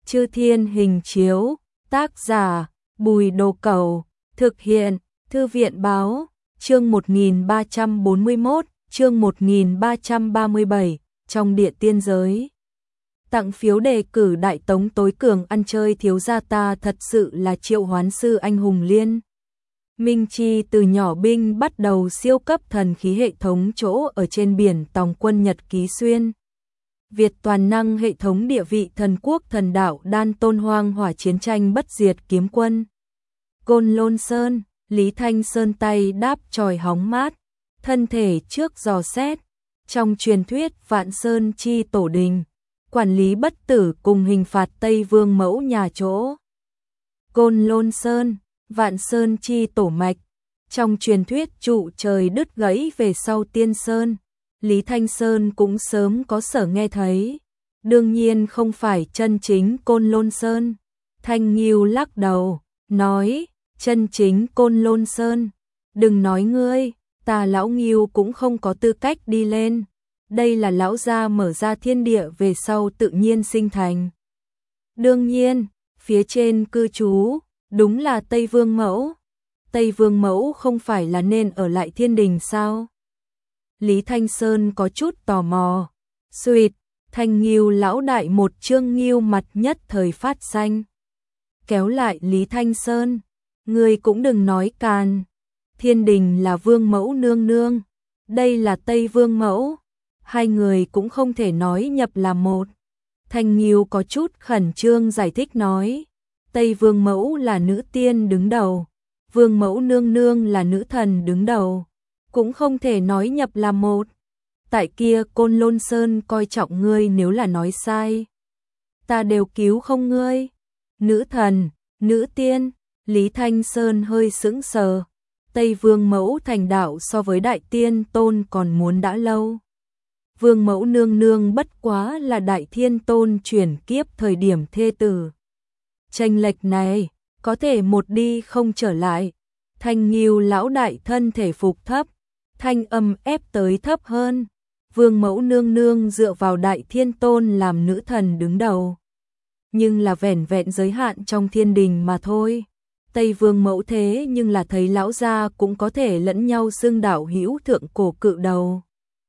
Chư Thiên Hình Chiếu, tác giả, Bùi Đồ Cẩu, thực hiện, Thư viện Báo, chương 1341, chương 1337, trong địa tiên giới. Tặng phiếu đề cử Đại Tống tối cường ăn chơi thiếu gia ta thật sự là Triệu Hoán Sư Anh Hùng Liên. Minh Chi từ nhỏ binh bắt đầu siêu cấp thần khí hệ thống chỗ ở trên biển Tòng quân Nhật Ký Xuyên. Việt toàn năng hệ thống địa vị thần quốc thần đạo đan tôn hoang hỏa chiến tranh bất diệt kiếm quân. Côn Lôn Sơn, Lý Thanh Sơn tay đáp chòi hóng mát, thân thể trước dò xét. Trong truyền thuyết Vạn Sơn chi tổ đình, quản lý bất tử cùng hình phạt Tây Vương mẫu nhà chỗ. Côn Lôn Sơn, Vạn Sơn chi tổ mạch, trong truyền thuyết trụ trời đứt gãy về sau Tiên Sơn. Lý Thanh Sơn cũng sớm có sở nghe thấy, đương nhiên không phải chân chính Côn Lôn Sơn. Thanh Nghiêu lắc đầu, nói, chân chính Côn Lôn Sơn, đừng nói ngươi, ta lão Nghiêu cũng không có tư cách đi lên. Đây là lão gia mở ra thiên địa về sau tự nhiên sinh thành. Đương nhiên, phía trên cư trú, đúng là Tây Vương Mẫu. Tây Vương Mẫu không phải là nên ở lại thiên đình sao? Lý Thanh Sơn có chút tò mò. Xuyệt, Thanh Nghiêu lão đại một trương nghiêu mặt nhất thời phát xanh. Kéo lại Lý Thanh Sơn, ngươi cũng đừng nói càn. Thiên đình là Vương Mẫu nương nương, đây là Tây Vương Mẫu. Hai người cũng không thể nói nhập là một. Thanh Nghiêu có chút khẩn trương giải thích nói, Tây Vương Mẫu là nữ tiên đứng đầu, Vương Mẫu nương nương là nữ thần đứng đầu, cũng không thể nói nhập là một. Tại kia Côn Lôn Sơn coi trọng ngươi, nếu là nói sai, ta đều cứu không ngươi. Nữ thần, nữ tiên, Lý Thanh Sơn hơi sững sờ. Tây Vương Mẫu thành đạo so với Đại Tiên Tôn còn muốn đã lâu. Vương Mẫu nương nương bất quá là Đại Thiên Tôn chuyển kiếp thời điểm thê tử. Chênh lệch này, có thể một đi không trở lại. Thanh Nghiêu lão đại thân thể phục thấp, thanh âm ép tới thấp hơn. Vương Mẫu nương nương dựa vào Đại Thiên Tôn làm nữ thần đứng đầu, nhưng là vẻn vẹn giới hạn trong thiên đình mà thôi. Tây Vương Mẫu thế nhưng là thấy lão gia cũng có thể lẫn nhau xưng đạo hữu thượng cổ cự đầu.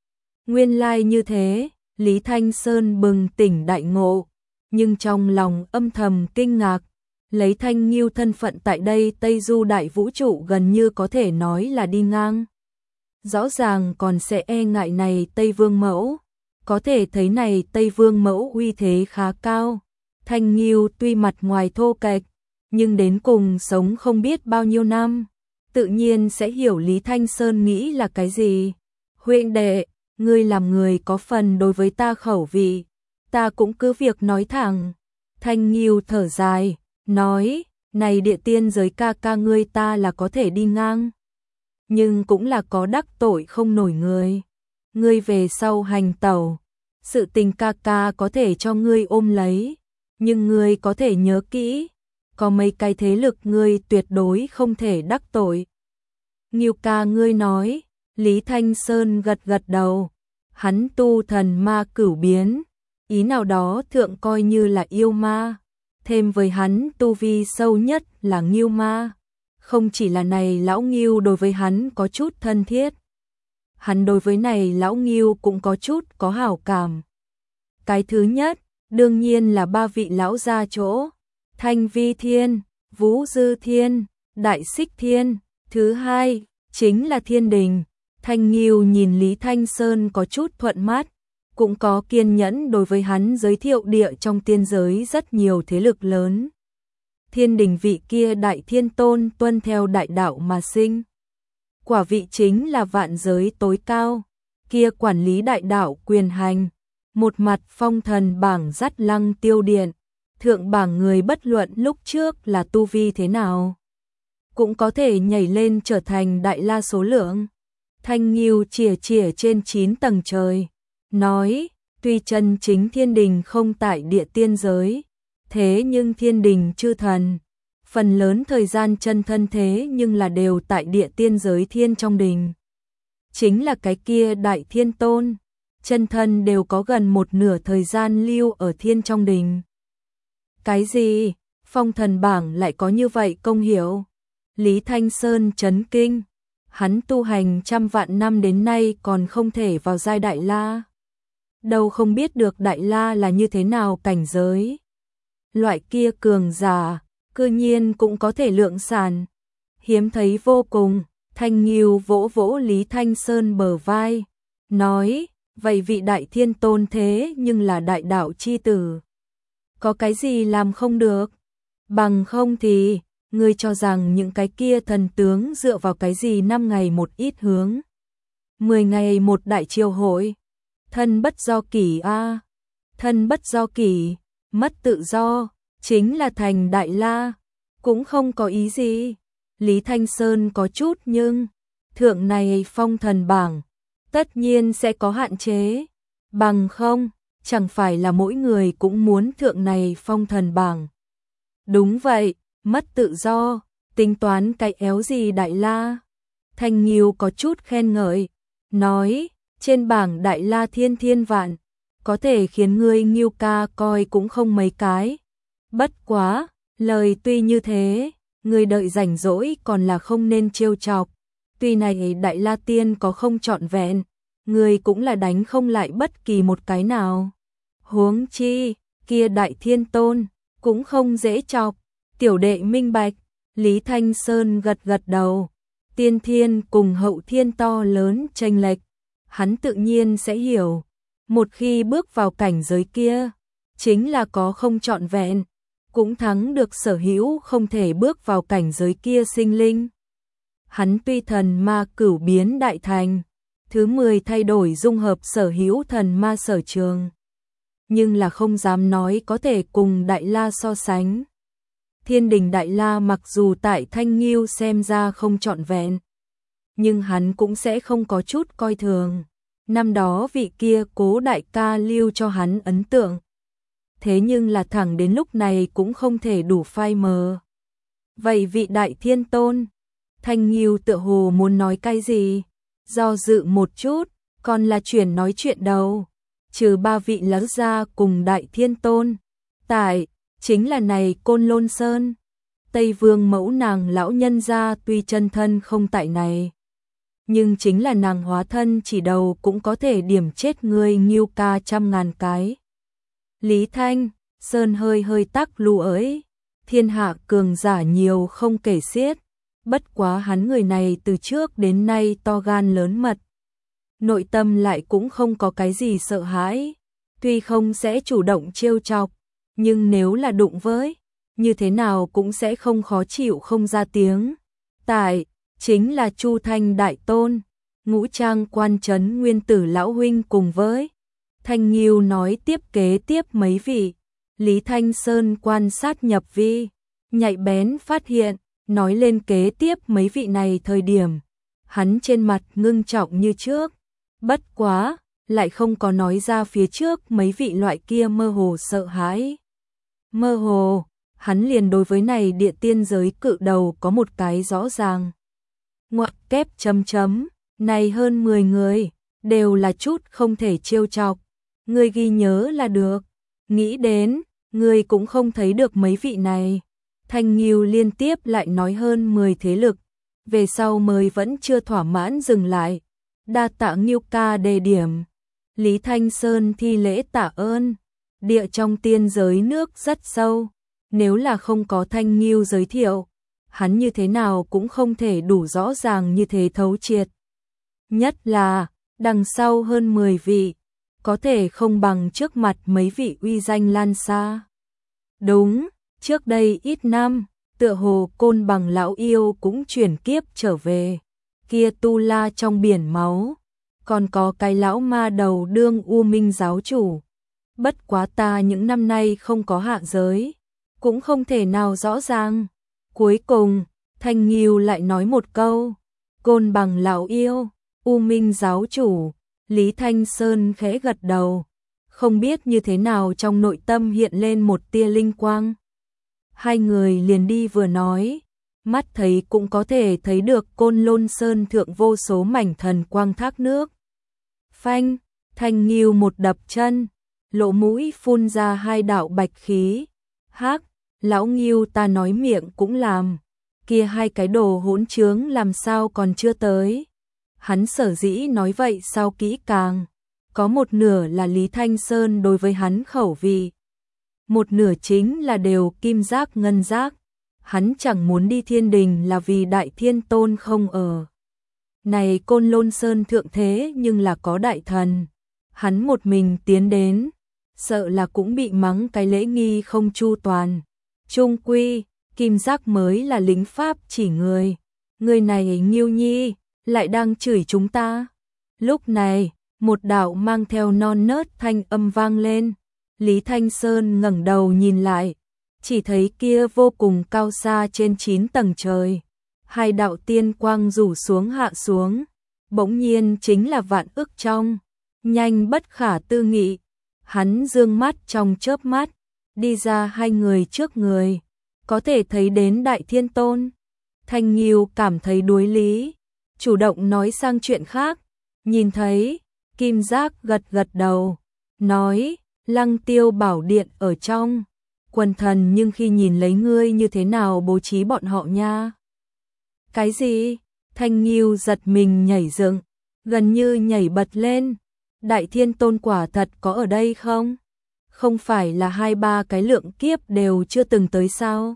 Nguyên lai như thế, Lý Thanh Sơn bừng tỉnh đại ngộ, nhưng trong lòng âm thầm kinh ngạc. Lấy Thanh Nghiêu thân phận tại đây Tây Du đại vũ trụ gần như có thể nói là đi ngang. Rõ ràng còn sẽ e ngại này Tây Vương Mẫu, có thể thấy này Tây Vương Mẫu uy thế khá cao. Thanh Nghiêu tuy mặt ngoài thô kệch, nhưng đến cùng sống không biết bao nhiêu năm, tự nhiên sẽ hiểu Lý Thanh Sơn nghĩ là cái gì. Huynh đệ, ngươi làm người có phần đối với ta khẩu vị, ta cũng cứ việc nói thẳng. Thanh Nghiêu thở dài, nói, này địa tiên giới ca ca ngươi ta là có thể đi ngang, nhưng cũng là có đắc tội không nổi người. Ngươi về sau hành tẩu, sự tình ca ca có thể cho ngươi ôm lấy, nhưng ngươi có thể nhớ kỹ, có mấy cái thế lực ngươi tuyệt đối không thể đắc tội. Nghiêu ca ngươi nói. Lý Thanh Sơn gật gật đầu, hắn tu thần ma cửu biến, ý nào đó thượng coi như là yêu ma, thêm với hắn tu vi sâu nhất là Nghiêu ma. Không chỉ là này lão Nghiêu đối với hắn có chút thân thiết, hắn đối với này lão Nghiêu cũng có chút có hảo cảm. Cái thứ nhất, đương nhiên là ba vị lão gia chỗ, Thanh Vi Thiên, Vũ Dư Thiên, Đại Xích Thiên. Thứ hai, chính là thiên đình. Thanh Nghiêu nhìn Lý Thanh Sơn có chút thuận mắt, cũng có kiên nhẫn đối với hắn giới thiệu địa trong tiên giới rất nhiều thế lực lớn. Thiên đình vị kia Đại Thiên Tôn tuân theo đại đạo mà sinh, quả vị chính là vạn giới tối cao, kia quản lý đại đạo quyền hành. Một mặt phong thần bảng dắt Lăng Tiêu Điện, thượng bảng người bất luận lúc trước là tu vi thế nào, cũng có thể nhảy lên trở thành đại la số lượng. Thanh Nghiêu chìa chìa trên 9 tầng trời, nói, tuy chân chính thiên đình không tại địa tiên giới, thế nhưng thiên đình chư thần, phần lớn thời gian chân thân thế nhưng là đều tại địa tiên giới thiên trong đình. Chính là cái kia Đại Thiên Tôn, chân thân đều có gần một nửa thời gian lưu ở thiên trong đình. Cái gì? Phong thần bảng lại có như vậy công hiệu? Lý Thanh Sơn chấn kinh. Hắn tu hành trăm vạn năm đến nay còn không thể vào giai Đại La. Đâu không biết được Đại La là như thế nào cảnh giới. Loại kia cường giả, cư nhiên cũng có thể lượng sản. Hiếm thấy vô cùng. Thanh Nghiêu vỗ vỗ Lý Thanh Sơn bờ vai, nói, vậy vị Đại Thiên Tôn thế nhưng là đại đạo chi tử. Có cái gì làm không được? Bằng không thì, ngươi cho rằng những cái kia thần tướng dựa vào cái gì 5 ngày một ít hướng. 10 ngày một đại triều hội. Thân bất do kỷ a. Thân bất do kỷ, mất tự do, chính là thành Đại La. Cũng không có ý gì. Lý Thanh Sơn có chút nhưng, thượng này phong thần bảng, tất nhiên sẽ có hạn chế. Bằng không, chẳng phải là mỗi người cũng muốn thượng này phong thần bảng. Đúng vậy, mất tự do, tính toán cái éo gì Đại La. Thanh Nghiêu có chút khen ngợi, nói, trên bảng Đại La thiên thiên vạn, có thể khiến ngươi Nghiêu ca coi cũng không mấy cái. Bất quá, lời tuy như thế, ngươi đợi rảnh rỗi còn là không nên trêu chọc. Tuy này Đại La Tiên có không trọn vẹn, ngươi cũng là đánh không lại bất kỳ một cái nào. Huống chi, kia Đại Thiên Tôn, cũng không dễ chọc. Tiểu đệ minh bạch, Lý Thanh Sơn gật gật đầu. Tiên thiên cùng hậu thiên to lớn chênh lệch, hắn tự nhiên sẽ hiểu. Một khi bước vào cảnh giới kia, chính là có không trọn vẹn, cũng thắng được sở hữu không thể bước vào cảnh giới kia sinh linh. Hắn tuy thần ma cửu biến đại thành, thứ 10 thay đổi dung hợp sở hữu thần ma sở trường, nhưng là không dám nói có thể cùng Đại La so sánh. Thiên đình Đại La mặc dù tại Thanh Nghiêu xem ra không trọn vẹn, nhưng hắn cũng sẽ không có chút coi thường. Năm đó vị kia Cố đại ca lưu cho hắn ấn tượng. Thế nhưng là thẳng đến lúc này cũng không thể đủ phai mờ. Vậy vị Đại Thiên Tôn, Thanh Nghiêu tựa hồ muốn nói cái gì? Do dự một chút, còn là chuyển nói chuyện đầu. Trừ 3 vị lão gia cùng Đại Thiên Tôn, tại chính là này Côn Lôn Sơn. Tây Vương mẫu nàng lão nhân gia tuy chân thân không tại này, nhưng chính là nàng hóa thân chỉ đầu cũng có thể điểm chết ngươi Nghiêu ca 100.000 cái. Lý Thanh Sơn hơi hơi tắc lù ấy, thiên hạ cường giả nhiều không kể xiết, bất quá hắn người này từ trước đến nay to gan lớn mật. Nội tâm lại cũng không có cái gì sợ hãi, tuy không sẽ chủ động trêu chọc, nhưng nếu là đụng với, như thế nào cũng sẽ không khó chịu không ra tiếng. Tại, chính là Chu Thanh Đại Tôn, Ngũ Trang Quan Trấn Nguyên Tử Lão Huynh cùng với Thanh Nghiêu nói tiếp kế tiếp mấy vị. Lý Thanh Sơn quan sát nhập vi, nhạy bén phát hiện, nói lên kế tiếp mấy vị này thời điểm, hắn trên mặt ngưng trọng như trước. Bất quá, lại không có nói ra phía trước mấy vị loại kia mơ hồ sợ hãi. Mơ hồ, hắn liền đối với này địa tiên giới cự đầu có một cái rõ ràng. Ngoặc kép chấm chấm, này hơn 10 người, đều là chút không thể trêu chọc. Ngươi ghi nhớ là được. Nghĩ đến, ngươi cũng không thấy được mấy vị này. Thanh Nghiêu liên tiếp lại nói hơn 10 thế lực, về sau mới vẫn chưa thỏa mãn dừng lại. Đa tạ Nghiêu ca đề điểm. Lý Thanh Sơn thi lễ tạ ơn. Địa trong tiên giới nước rất sâu, nếu là không có Thanh Nghiêu giới thiệu, hắn như thế nào cũng không thể đủ rõ ràng như thế thấu triệt. Nhất là, đằng sau hơn 10 vị, có thể không bằng trước mặt mấy vị uy danh lan xa. Đúng, trước đây ít năm, tựa hồ Côn Bằng lão yêu cũng chuyển kiếp trở về. Kia Tu La trong biển máu, còn có cái lão ma đầu đương U Minh giáo chủ. Bất quá ta những năm nay không có hạ giới, cũng không thể nào rõ ràng. Cuối cùng, Thanh Nghiêu lại nói một câu, Côn Bằng lão yêu, U Minh giáo chủ. Lý Thanh Sơn khẽ gật đầu, không biết như thế nào trong nội tâm hiện lên một tia linh quang. Hai người liền đi vừa nói, mắt thấy cũng có thể thấy được Côn Lôn Sơn thượng vô số mảnh thần quang thác nước. Phanh, Thanh Nghiêu một đập chân, lỗ mũi phun ra 2 đạo bạch khí. Hác, lão Ngưu ta nói miệng cũng làm, kia hai cái đồ hỗn trướng làm sao còn chưa tới. Hắn sở dĩ nói vậy sao kỹ càng, có một nửa là Lý Thanh Sơn đối với hắn khẩu vị, một nửa chính là đều kim giác ngân giác. Hắn chẳng muốn đi thiên đình là vì Đại Thiên Tôn không ở. Này Côn Lôn Sơn thượng thế nhưng là có đại thần, hắn một mình tiến đến, sợ là cũng bị mắng cái lễ nghi không chu toàn. Trung quy, kim giác mới là lính pháp chỉ người này Nghiêu Nhi, lại đang chửi chúng ta. Lúc này, một đạo mang theo non nớt thanh âm vang lên, Lý Thanh Sơn ngẩng đầu nhìn lại, chỉ thấy kia vô cùng cao xa trên 9 tầng trời, hai đạo tiên quang rủ xuống hạ xuống, bỗng nhiên chính là vạn ức trong, nhanh bất khả tư nghị. Hắn dương mắt trong chớp mắt, đi ra hai người trước người, có thể thấy đến Đại Thiên Tôn. Thanh Nghiêu cảm thấy đuối lý, chủ động nói sang chuyện khác, nhìn thấy, kim giác gật gật đầu, nói, Lăng Tiêu Bảo Điện ở trong quần thần, nhưng khi nhìn lấy ngươi như thế nào bố trí bọn họ nha. Cái gì? Thanh Nghiêu giật mình nhảy dựng, gần như nhảy bật lên. Đại Thiên Tôn quả thật có ở đây không? Không phải là 2-3 cái lượng kiếp đều chưa từng tới sao?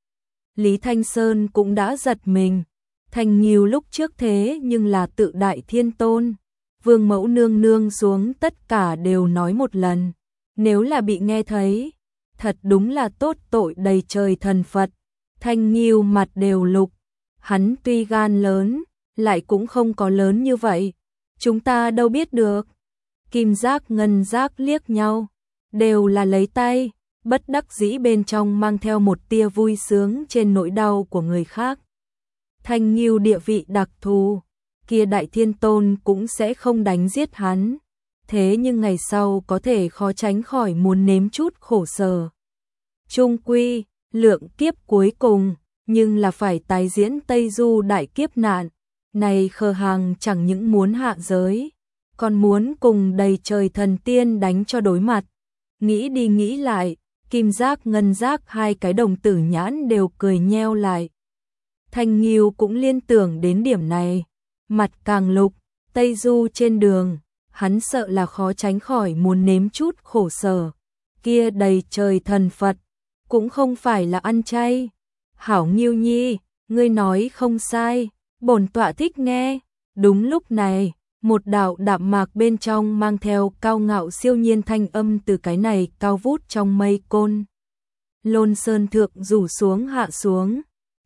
Lý Thanh Sơn cũng đã giật mình. Thanh Nghiêu lúc trước thế nhưng là tự Đại Thiên Tôn, Vương Mẫu nương nương xuống tất cả đều nói một lần. Nếu là bị nghe thấy, thật đúng là tốt tội đầy trời thần Phật. Thanh Nghiêu mặt đều lục, hắn tuy gan lớn, lại cũng không có lớn như vậy. Chúng ta đâu biết được. Kim giác ngân giác liếc nhau, đều là lấy tay, bất đắc dĩ bên trong mang theo một tia vui sướng trên nỗi đau của người khác. Thanh Nghiêu địa vị đặc thù, kia Đại Thiên Tôn cũng sẽ không đánh giết hắn. Thế nhưng ngày sau có thể khó tránh khỏi muốn nếm chút khổ sở. Trung quy, lượng kiếp cuối cùng, nhưng là phải tái diễn Tây Du đại kiếp nạn. Này khờ hàng chẳng những muốn hạ giới, còn muốn cùng đầy trời thần tiên đánh cho đối mặt. Nghĩ đi nghĩ lại, kim giác ngân giác hai cái đồng tử nhãn đều cười nheo lại. Thanh Nghiêu cũng liên tưởng đến điểm này, mặt càng lục. Tây Du trên đường, hắn sợ là khó tránh khỏi muốn nếm chút khổ sở. Kia đầy trời thần Phật, cũng không phải là ăn chay. Hảo Nghiêu Nhi, ngươi nói không sai, bổn tọa thích nghe. Đúng lúc này, một đạo đạm mạc bên trong mang theo cao ngạo siêu nhiên thanh âm từ cái này cao vút trong mây Côn Lôn Sơn thượng rủ xuống hạ xuống.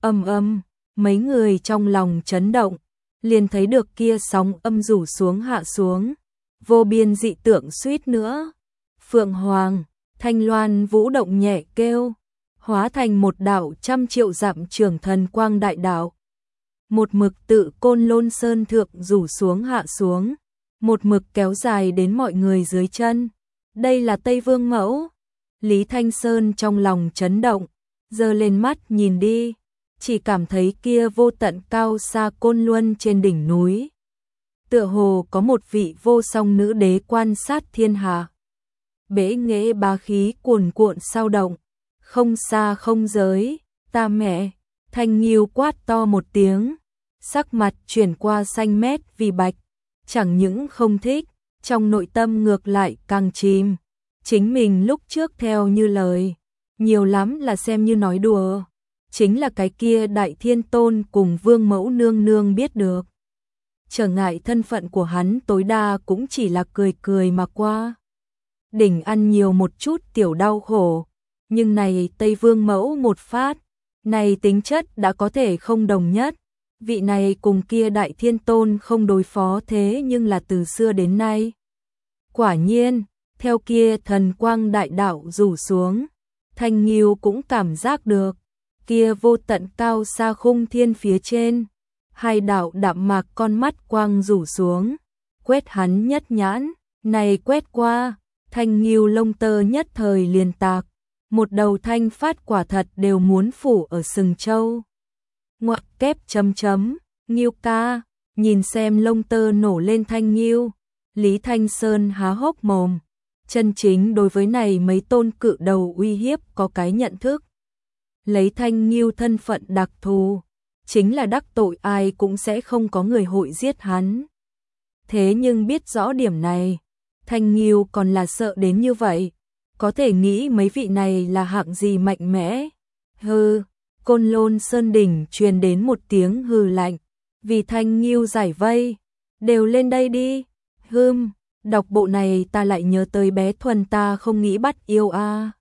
Mấy người trong lòng chấn động, liền thấy được kia sóng âm rủ xuống hạ xuống, vô biên dị tượng suýt nữa. Phượng Hoàng, Thanh Loan vũ động nhẹ kêu, hóa thành một đạo 100 triệu dặm trường thần quang đại đạo. Một mực tự Côn Lôn Sơn thượng rủ xuống hạ xuống, một mực kéo dài đến mọi người dưới chân. Đây là Tây Vương Mẫu. Lý Thanh Sơn trong lòng chấn động, giơ lên mắt nhìn đi, chỉ cảm thấy kia vô tận cao xa Côn Luân trên đỉnh núi. Tựa hồ có một vị vô song nữ đế quan sát thiên hạ. Bế nghệ bá khí cuồn cuộn sao động, không xa không giới, ta mẹ. Thanh Nghiêu quát to một tiếng, sắc mặt chuyển qua xanh mét vì bạch, chẳng những không thích, trong nội tâm ngược lại càng chìm. Chính mình lúc trước theo như lời, nhiều lắm là xem như nói đùa, chính là cái kia Đại Thiên Tôn cùng Vương Mẫu nương nương biết được. Trở ngại thân phận của hắn tối đa cũng chỉ là cười cười mà qua. Đỉnh ăn nhiều một chút tiểu đau khổ, nhưng này Tây Vương Mẫu một phát, này tính chất đã có thể không đồng nhất. Vị này cùng kia Đại Thiên Tôn không đối phó thế nhưng là từ xưa đến nay. Quả nhiên, theo kia thần quang đại đạo rủ xuống, Thanh Nghiêu cũng cảm giác được, kia vô tận cao xa khung thiên phía trên, hai đạo đạm mạc con mắt quang rủ xuống, quét hắn nhất nhãn, này quét qua, Thanh Nghiêu lông tơ nhất thời liền tạc, một đầu thanh phát quả thật đều muốn phủ ở sừng trâu. Ngoặc kép chấm chấm, Nghiêu ca, nhìn xem lông tơ nổ lên Thanh Nghiêu. Lý Thanh Sơn há hốc mồm, chân chính đối với này mấy tôn cự đầu uy hiếp có cái nhận thức. Lấy Thanh Nghiêu thân phận đặc thù, chính là đắc tội ai cũng sẽ không có người hội giết hắn. Thế nhưng biết rõ điểm này, Thanh Nghiêu còn là sợ đến như vậy, có thể nghĩ mấy vị này là hạng gì mạnh mẽ. Hừ, Côn Lôn Sơn đỉnh truyền đến một tiếng hừ lạnh, vì Thanh Nghiêu giải vây, đều lên đây đi. Đọc bộ này ta lại nhớ tới bé Thuần ta không nghĩ bắt yêu a.